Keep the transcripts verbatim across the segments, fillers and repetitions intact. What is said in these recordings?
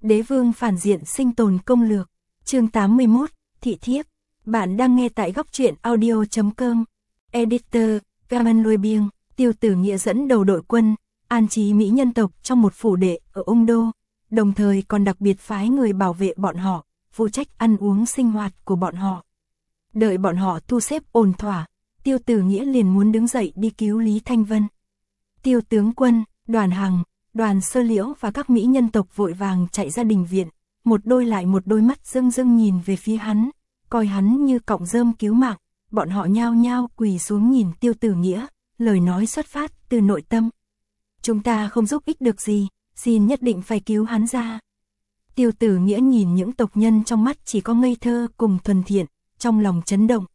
Đế vương phản diện sinh tồn công lược, chương tám mươi mốt, thị thiếp. Bạn đang nghe tại góc truyện audio chấm com. Editor, Gaman Lôi Biêng, Tiêu Tử Nghĩa dẫn đầu đội quân, an trí mỹ nhân tộc trong một phủ đệ ở Ung Đô, đồng thời còn đặc biệt phái người bảo vệ bọn họ, phụ trách ăn uống sinh hoạt của bọn họ. Đợi bọn họ thu xếp ổn thỏa, Tiêu Tử Nghĩa liền muốn đứng dậy đi cứu Lý Thanh Vân. Tiêu tướng quân, Đoàn Hằng, Đoàn Sơ Liễu và các mỹ nhân tộc vội vàng chạy ra đình viện, một đôi lại một đôi mắt rưng rưng nhìn về phía hắn, coi hắn như cọng rơm cứu mạng, bọn họ nhao nhao quỳ xuống nhìn Tiêu Tử Nghĩa, lời nói xuất phát từ nội tâm. Chúng ta không giúp ích được gì, xin nhất định phải cứu hắn ra. Tiêu Tử Nghĩa nhìn những tộc nhân trong mắt chỉ có ngây thơ cùng thuần thiện, trong lòng chấn động.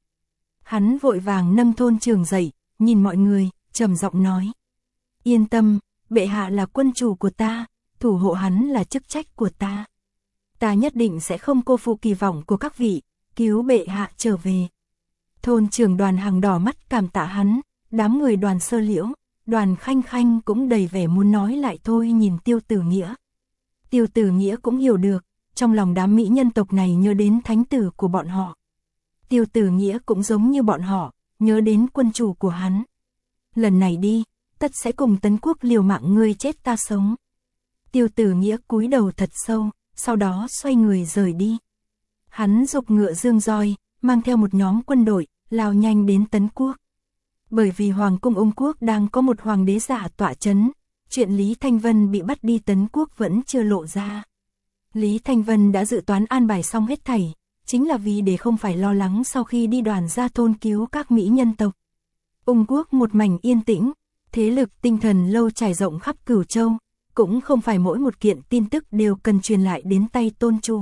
Hắn vội vàng nâng thôn trường dậy, nhìn mọi người, trầm giọng nói. Yên tâm, bệ hạ là quân chủ của ta, thủ hộ hắn là chức trách của ta. Ta nhất định sẽ không cô phụ kỳ vọng của các vị, cứu bệ hạ trở về. Thôn trưởng Đoàn Hằng đỏ mắt cảm tạ hắn, đám người Đoàn Sơ Liễu, Đoàn Khanh Khanh cũng đầy vẻ muốn nói lại thôi nhìn Tiêu Tử Nghĩa. Tiêu Tử Nghĩa cũng hiểu được, trong lòng đám mỹ nhân tộc này nhớ đến thánh tử của bọn họ. Tiêu Tử Nghĩa cũng giống như bọn họ, nhớ đến quân chủ của hắn. Lần này đi, tất sẽ cùng Tấn Quốc liều mạng ngươi chết ta sống. Tiêu Tử Nghĩa cúi đầu thật sâu, sau đó xoay người rời đi. Hắn giục ngựa dương roi, mang theo một nhóm quân đội, lao nhanh đến Tấn Quốc. Bởi vì Hoàng cung Ung Quốc đang có một hoàng đế giả tọa chấn, chuyện Lý Thanh Vân bị bắt đi Tấn Quốc vẫn chưa lộ ra. Lý Thanh Vân đã dự toán an bài xong hết thảy, chính là vì để không phải lo lắng sau khi đi đoàn ra thôn cứu các mỹ nhân tộc. Ung Quốc một mảnh yên tĩnh, thế lực tinh thần lâu trải rộng khắp Cửu Châu, cũng không phải mỗi một kiện tin tức đều cần truyền lại đến tay tôn chủ.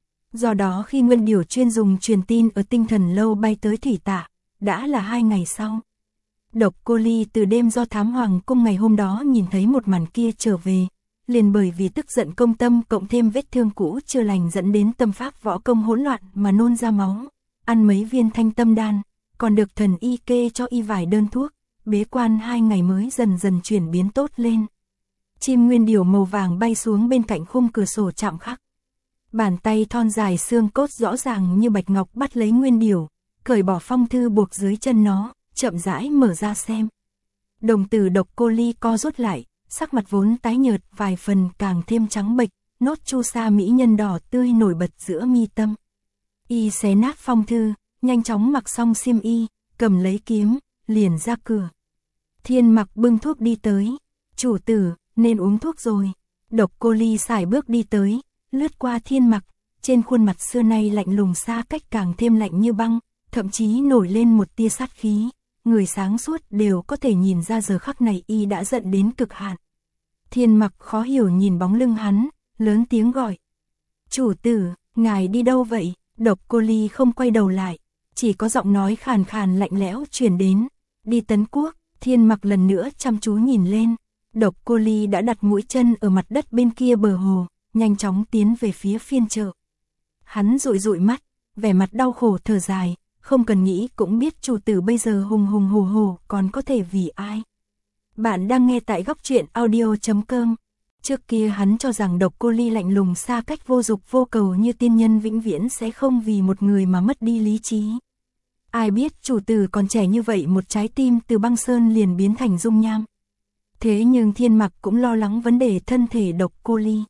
Do đó khi Nguyên Điểu chuyên dùng truyền tin ở tinh thần lâu bay tới Thủy Tạ, đã là hai ngày sau. Độc Cô Ly từ đêm do thám hoàng cung ngày hôm đó nhìn thấy một màn kia trở về, liền bởi vì tức giận công tâm cộng thêm vết thương cũ chưa lành dẫn đến tâm pháp võ công hỗn loạn mà nôn ra máu, ăn mấy viên thanh tâm đan, còn được thần y kê cho y vài đơn thuốc, bế quan hai ngày mới dần dần chuyển biến tốt lên. Chim Nguyên Điểu màu vàng bay xuống bên cạnh khung cửa sổ chạm khắc. Bàn tay thon dài xương cốt rõ ràng như bạch ngọc bắt lấy Nguyên Điểu, cởi bỏ phong thư buộc dưới chân nó, chậm rãi mở ra xem. Đồng tử Độc Cô Ly co rút lại, sắc mặt vốn tái nhợt vài phần càng thêm trắng bệch, nốt chu sa mỹ nhân đỏ tươi nổi bật giữa mi tâm. Y xé nát phong thư, nhanh chóng mặc xong xiêm y, cầm lấy kiếm, liền ra cửa. Thiên Mặc bưng thuốc đi tới. Chủ tử, nên uống thuốc rồi. Độc Cô Ly sải bước đi tới, lướt qua Thiên Mặc, trên khuôn mặt xưa nay lạnh lùng xa cách càng thêm lạnh như băng, thậm chí nổi lên một tia sát khí. Người sáng suốt đều có thể nhìn ra giờ khắc này y đã giận đến cực hạn. Thiên Mặc khó hiểu nhìn bóng lưng hắn, lớn tiếng gọi. Chủ tử, ngài đi đâu vậy? Độc Cô Ly không quay đầu lại, chỉ có giọng nói khàn khàn lạnh lẽo truyền đến. Đi Tấn Quốc. Thiên Mặc lần nữa chăm chú nhìn lên. Độc Cô Ly đã đặt mũi chân ở mặt đất bên kia bờ hồ, nhanh chóng tiến về phía phiên chợ. Hắn dụi dụi mắt, vẻ mặt đau khổ thở dài, không cần nghĩ cũng biết chủ tử bây giờ hùng hùng hổ hổ còn có thể vì ai. Bạn đang nghe tại góc truyện audio chấm com. Trước kia hắn cho rằng Độc Cô Ly lạnh lùng xa cách vô dục vô cầu như tiên nhân vĩnh viễn sẽ không vì một người mà mất đi lý trí. Ai biết chủ tử còn trẻ như vậy một trái tim từ băng sơn liền biến thành dung nham. Thế nhưng Thiên Mặc cũng lo lắng vấn đề thân thể Độc Cô Ly.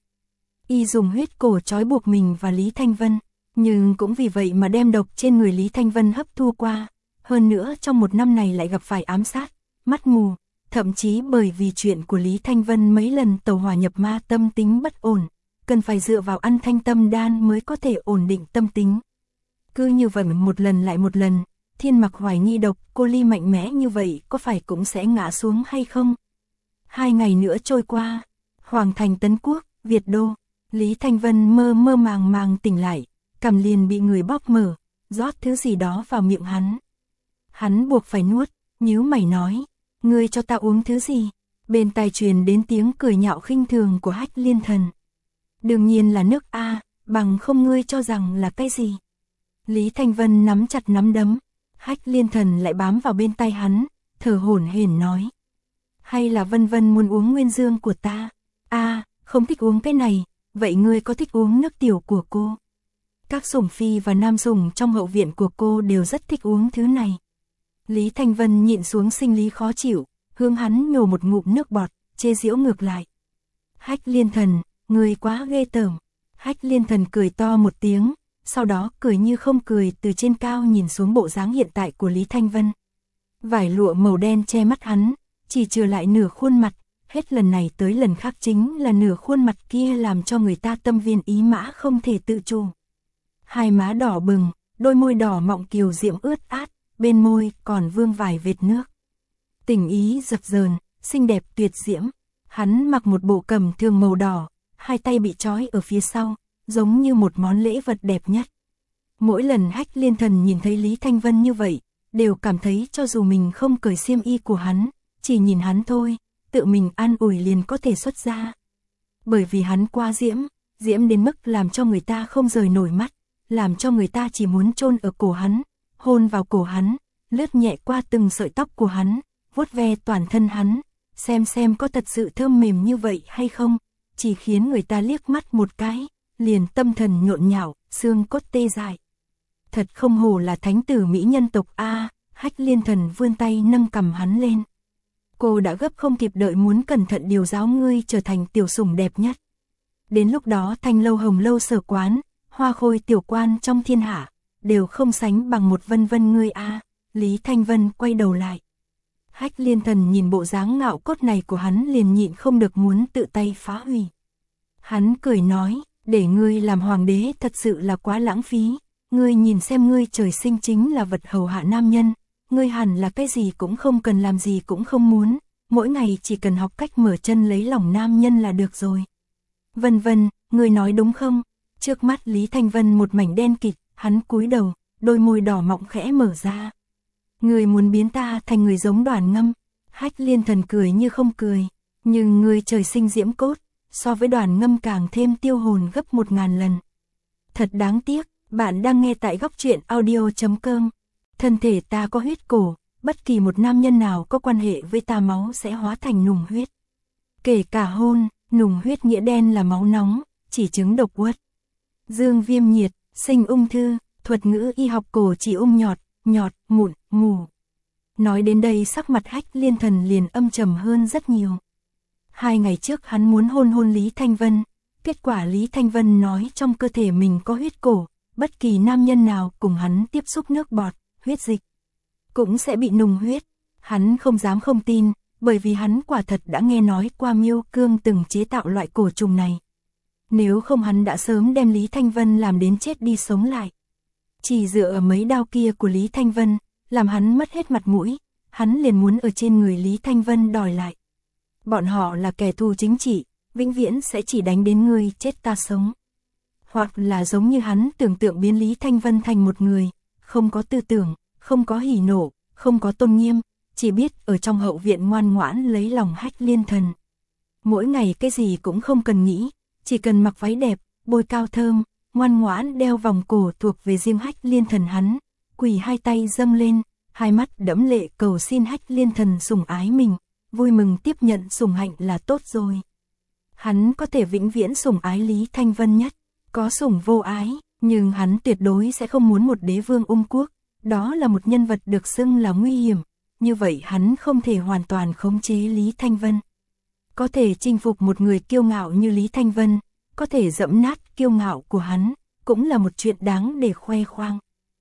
Y dùng huyết cổ trói buộc mình và Lý Thanh Vân, nhưng cũng vì vậy mà đem độc trên người Lý Thanh Vân hấp thu qua. Hơn nữa trong một năm này lại gặp phải ám sát, mắt mù, thậm chí bởi vì chuyện của Lý Thanh Vân mấy lần tẩu hỏa nhập ma tâm tính bất ổn, cần phải dựa vào ăn thanh tâm đan mới có thể ổn định tâm tính. Cứ như vậy một lần lại một lần, Thiên Mặc hoài nghi Độc Cô Ly mạnh mẽ như vậy có phải cũng sẽ ngã xuống hay không? Hai ngày nữa trôi qua, Hoàng thành Tấn Quốc, Việt Đô, Lý Thanh Vân mơ mơ màng màng tỉnh lại, cằm liền bị người bóp mở, rót thứ gì đó vào miệng hắn. Hắn buộc phải nuốt, nhíu mày nói, ngươi cho ta uống thứ gì? Bên tai truyền đến tiếng cười nhạo khinh thường của Hách Liên Thần. Đương nhiên là nước A, bằng không ngươi cho rằng là cái gì? Lý Thanh Vân nắm chặt nắm đấm, Hách Liên Thần lại bám vào bên tay hắn, thở hổn hển nói. Hay là Vân Vân muốn uống nguyên dương của ta? A, không thích uống cái này, vậy ngươi có thích uống nước tiểu của cô? Các sủng phi và nam sủng trong hậu viện của cô đều rất thích uống thứ này. Lý Thanh Vân nhịn xuống sinh lý khó chịu, hướng hắn nhổ một ngụm nước bọt, chê giễu ngược lại. Hách Liên Thần, ngươi quá ghê tởm. Hách Liên Thần cười to một tiếng, sau đó cười như không cười từ trên cao nhìn xuống bộ dáng hiện tại của Lý Thanh Vân. Vải lụa màu đen che mắt hắn, chỉ trừ lại nửa khuôn mặt, hết lần này tới lần khác chính là nửa khuôn mặt kia làm cho người ta tâm viên ý mã không thể tự chủ. Hai má đỏ bừng, đôi môi đỏ mọng kiều diễm ướt át, bên môi còn vương vài vệt nước. Tình ý dập dờn, xinh đẹp tuyệt diễm. Hắn mặc một bộ cẩm thường màu đỏ, hai tay bị trói ở phía sau, giống như một món lễ vật đẹp nhất. Mỗi lần Hách Liên Thần nhìn thấy Lý Thanh Vân như vậy, đều cảm thấy cho dù mình không cởi xiêm y của hắn, chỉ nhìn hắn thôi, tự mình an ủi liền có thể xuất ra. Bởi vì hắn quá diễm, diễm đến mức làm cho người ta không rời nổi mắt, làm cho người ta chỉ muốn chôn ở cổ hắn, hôn vào cổ hắn, lướt nhẹ qua từng sợi tóc của hắn, vuốt ve toàn thân hắn, xem xem có thật sự thơm mềm như vậy hay không, chỉ khiến người ta liếc mắt một cái, liền tâm thần nhộn nhạo, xương cốt tê dại. Thật không hổ là thánh tử mỹ nhân tộc a. Hách Liên Thần vươn tay nâng cầm hắn lên. Cô đã gấp không kịp đợi muốn cẩn thận điều giáo ngươi trở thành tiểu sủng đẹp nhất. Đến lúc đó Thanh Lâu Hồng Lâu Sở Quán, Hoa Khôi tiểu quan trong thiên hạ, đều không sánh bằng một Vân Vân ngươi a. Lý Thanh Vân quay đầu lại. Hách Liên Thần nhìn bộ dáng ngạo cốt này của hắn liền nhịn không được muốn tự tay phá hủy. Hắn cười nói, để ngươi làm hoàng đế thật sự là quá lãng phí. Ngươi nhìn xem ngươi trời sinh chính là vật hầu hạ nam nhân, ngươi hẳn là cái gì cũng không cần làm gì cũng không muốn, mỗi ngày chỉ cần học cách mở chân lấy lòng nam nhân là được rồi. Vân Vân, ngươi nói đúng không? Trước mắt Lý Thanh Vân một mảnh đen kịt, hắn cúi đầu, đôi môi đỏ mọng khẽ mở ra. Ngươi muốn biến ta thành người giống Đoàn Ngâm. Hách Liên Thần cười như không cười, nhưng ngươi trời sinh diễm cốt, so với Đoàn Ngâm càng thêm tiêu hồn gấp một ngàn lần. Thật đáng tiếc. Bạn đang nghe tại góc truyện audio chấm com. Thân thể ta có huyết cổ, bất kỳ một nam nhân nào có quan hệ với ta máu sẽ hóa thành nùng huyết. Kể cả hôn, nùng huyết nghĩa đen là máu nóng, chỉ chứng độc uất. Dương viêm nhiệt, sinh ung thư, thuật ngữ y học cổ chỉ ung nhọt, nhọt, mụn, mù. Nói đến đây sắc mặt Hách Liên Thần liền âm trầm hơn rất nhiều. Hai ngày trước hắn muốn hôn hôn Lý Thanh Vân, kết quả Lý Thanh Vân nói trong cơ thể mình có huyết cổ. Bất kỳ nam nhân nào cùng hắn tiếp xúc nước bọt, huyết dịch, cũng sẽ bị nùng huyết. Hắn không dám không tin, bởi vì hắn quả thật đã nghe nói qua Miêu Cương từng chế tạo loại cổ trùng này. Nếu không hắn đã sớm đem Lý Thanh Vân làm đến chết đi sống lại. Chỉ dựa ở mấy đao kia của Lý Thanh Vân, làm hắn mất hết mặt mũi, hắn liền muốn ở trên người Lý Thanh Vân đòi lại. Bọn họ là kẻ thù chính trị, vĩnh viễn sẽ chỉ đánh đến ngươi chết ta sống. Hoặc là giống như hắn tưởng tượng biến Lý Thanh Vân thành một người, không có tư tưởng, không có hỉ nộ, không có tôn nghiêm, chỉ biết ở trong hậu viện ngoan ngoãn lấy lòng Hách Liên Thần. Mỗi ngày cái gì cũng không cần nghĩ, chỉ cần mặc váy đẹp, bôi cao thơm, ngoan ngoãn đeo vòng cổ thuộc về riêng Hách Liên Thần hắn, quỳ hai tay dâng lên, hai mắt đẫm lệ cầu xin Hách Liên Thần sủng ái mình, vui mừng tiếp nhận sủng hạnh là tốt rồi. Hắn có thể vĩnh viễn sủng ái Lý Thanh Vân nhất. Có sủng vô ái, nhưng hắn tuyệt đối sẽ không muốn một đế vương ung quốc, đó là một nhân vật được xưng là nguy hiểm, như vậy hắn không thể hoàn toàn khống chế Lý Thanh Vân. Có thể chinh phục một người kiêu ngạo như Lý Thanh Vân, có thể dẫm nát kiêu ngạo của hắn, cũng là một chuyện đáng để khoe khoang.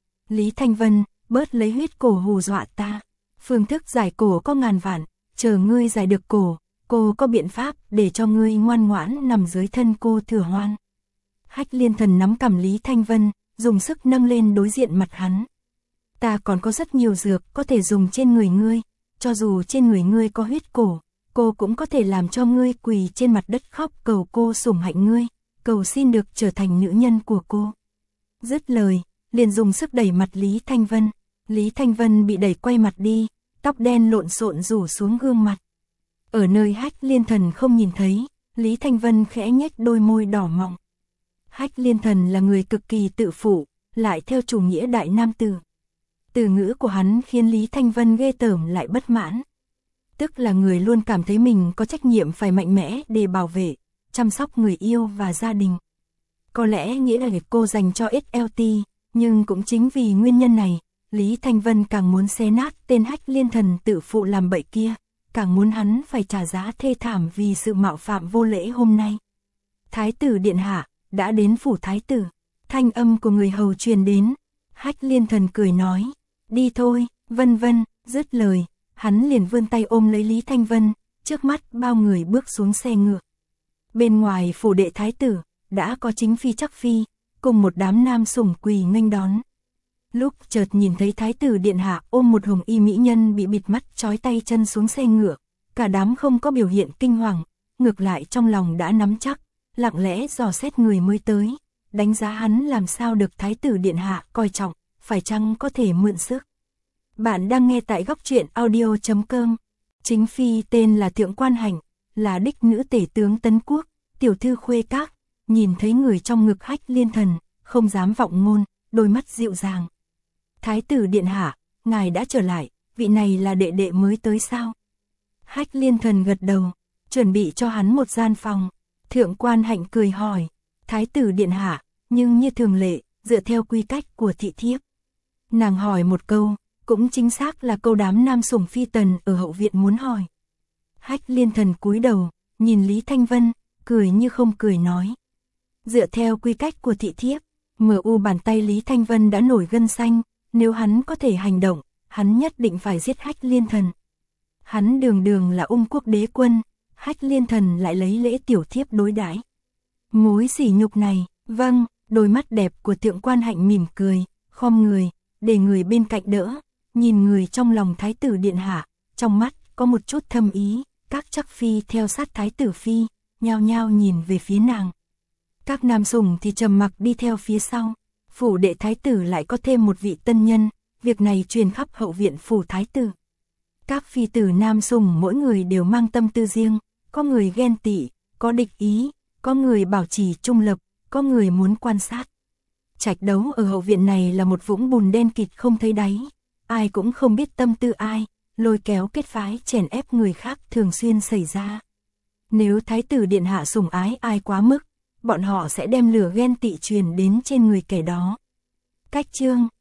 Lý Thanh Vân, bớt lấy huyết cổ hù dọa ta, phương thức giải cổ có ngàn vạn, chờ ngươi giải được cổ, cô có biện pháp để cho ngươi ngoan ngoãn nằm dưới thân cô Thừa Hoan. Hách Liên Thần nắm cằm Lý Thanh Vân, dùng sức nâng lên đối diện mặt hắn. Ta còn có rất nhiều dược có thể dùng trên người ngươi, cho dù trên người ngươi có huyết cổ, cô cũng có thể làm cho ngươi quỳ trên mặt đất khóc cầu cô sủng hạnh ngươi, cầu xin được trở thành nữ nhân của cô. Dứt lời, liền dùng sức đẩy mặt Lý Thanh Vân. Lý Thanh Vân bị đẩy quay mặt đi, tóc đen lộn xộn rủ xuống gương mặt. Ở nơi Hách Liên Thần không nhìn thấy, Lý Thanh Vân khẽ nhếch đôi môi đỏ mọng. Hách Liên Thần là người cực kỳ tự phụ, lại theo chủ nghĩa đại nam tử. Từ ngữ của hắn khiến Lý Thanh Vân ghê tởm lại bất mãn. Tức là người luôn cảm thấy mình có trách nhiệm phải mạnh mẽ để bảo vệ, chăm sóc người yêu và gia đình. Có lẽ nghĩa là cô dành cho ích lờ tê, nhưng cũng chính vì nguyên nhân này, Lý Thanh Vân càng muốn xé nát tên Hách Liên Thần tự phụ làm bậy kia, càng muốn hắn phải trả giá thê thảm vì sự mạo phạm vô lễ hôm nay. Thái tử điện hạ, đã đến phủ thái tử, thanh âm của người hầu truyền đến, Hách Liên Thần cười nói, đi thôi, vân vân, dứt lời, hắn liền vươn tay ôm lấy Lý Thanh Vân, trước mắt bao người bước xuống xe ngựa. Bên ngoài phủ đệ thái tử, đã có chính phi chắc phi, cùng một đám nam sủng quỳ nghênh đón. Lúc chợt nhìn thấy thái tử điện hạ ôm một hồng y mỹ nhân bị bịt mắt trói tay chân xuống xe ngựa, cả đám không có biểu hiện kinh hoàng, ngược lại trong lòng đã nắm chắc, lặng lẽ dò xét người mới tới, đánh giá hắn làm sao được thái tử điện hạ coi trọng, phải chăng có thể mượn sức. Bạn đang nghe tại góc truyện audio chấm com. Chính phi tên là Thượng Quan Hạnh, là đích nữ tể tướng Tấn Quốc, tiểu thư khuê các, nhìn thấy người trong ngực Hách Liên Thần, không dám vọng ngôn, đôi mắt dịu dàng. Thái tử điện hạ, ngài đã trở lại, vị này là đệ đệ mới tới sao? Hách Liên Thần gật đầu, chuẩn bị cho hắn một gian phòng. Thượng Quan Hạnh cười hỏi, thái tử điện hạ, nhưng như thường lệ, dựa theo quy cách của thị thiếp. Nàng hỏi một câu, cũng chính xác là câu đám nam sủng phi tần ở hậu viện muốn hỏi. Hách Liên Thần cúi đầu, nhìn Lý Thanh Vân, cười như không cười nói. Dựa theo quy cách của thị thiếp, mờ u bàn tay Lý Thanh Vân đã nổi gân xanh, nếu hắn có thể hành động, hắn nhất định phải giết Hách Liên Thần. Hắn đường đường là Ung quốc đế quân, Hách Liên Thần lại lấy lễ tiểu thiếp đối đãi. Mối sỉ nhục này, vâng, đôi mắt đẹp của Thượng Quan Hạnh mỉm cười, khom người, để người bên cạnh đỡ, nhìn người trong lòng thái tử điện hạ, trong mắt có một chút thâm ý, các chắc phi theo sát thái tử phi, nhao nhao nhìn về phía nàng. Các nam sủng thì trầm mặc đi theo phía sau, phủ đệ thái tử lại có thêm một vị tân nhân, việc này truyền khắp hậu viện phủ thái tử. Các phi tử nam sủng mỗi người đều mang tâm tư riêng, có người ghen tị, có địch ý, có người bảo trì trung lập, có người muốn quan sát. Trạch đấu ở hậu viện này là một vũng bùn đen kịt không thấy đáy, ai cũng không biết tâm tư ai, lôi kéo kết phái chèn ép người khác thường xuyên xảy ra. Nếu thái tử điện hạ sủng ái ai quá mức, bọn họ sẽ đem lửa ghen tị truyền đến trên người kẻ đó. Cách chương